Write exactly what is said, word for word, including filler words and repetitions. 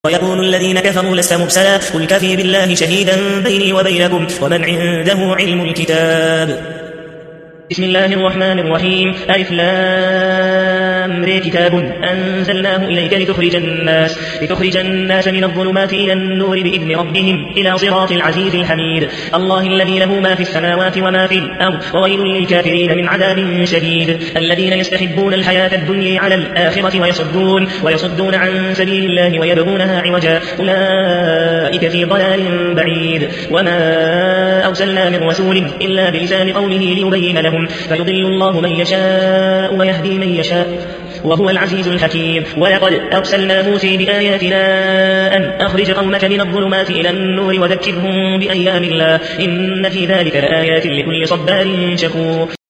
ويقول الذين كفروا لست مرسلا قل كفي بالله شهيدا بيني وبينكم ومن عنده علم الكتاب. بسم الله الرحمن الرحيم. ألف لام ر كتاب أنزلناه إليك لتخرج الناس لتخرج الناس من الظلمات إلى النور بإذن ربهم إلى صراط العزيز الحميد. الله الذي له ما في السماوات وما في الأرض وويل للكافرين من عذاب شديد. الذين يستحبون الحياة الدنيا على الآخرة ويصدون ويصدون عن سبيل الله ويبغونها عوجا أولئك في ضلال بعيد. وما أرسلنا من رسول إلا بلسان قومه ليبين لهم فيضل الله من يشاء ويهدي من يشاء وهو العزيز الحكيم. ولقد أرسلنا موسى بآياتنا أن أخرج قومك من الظلمات إلى النور وذكرهم بأيام الله إن في ذلك لآيات لكل صبار شكور.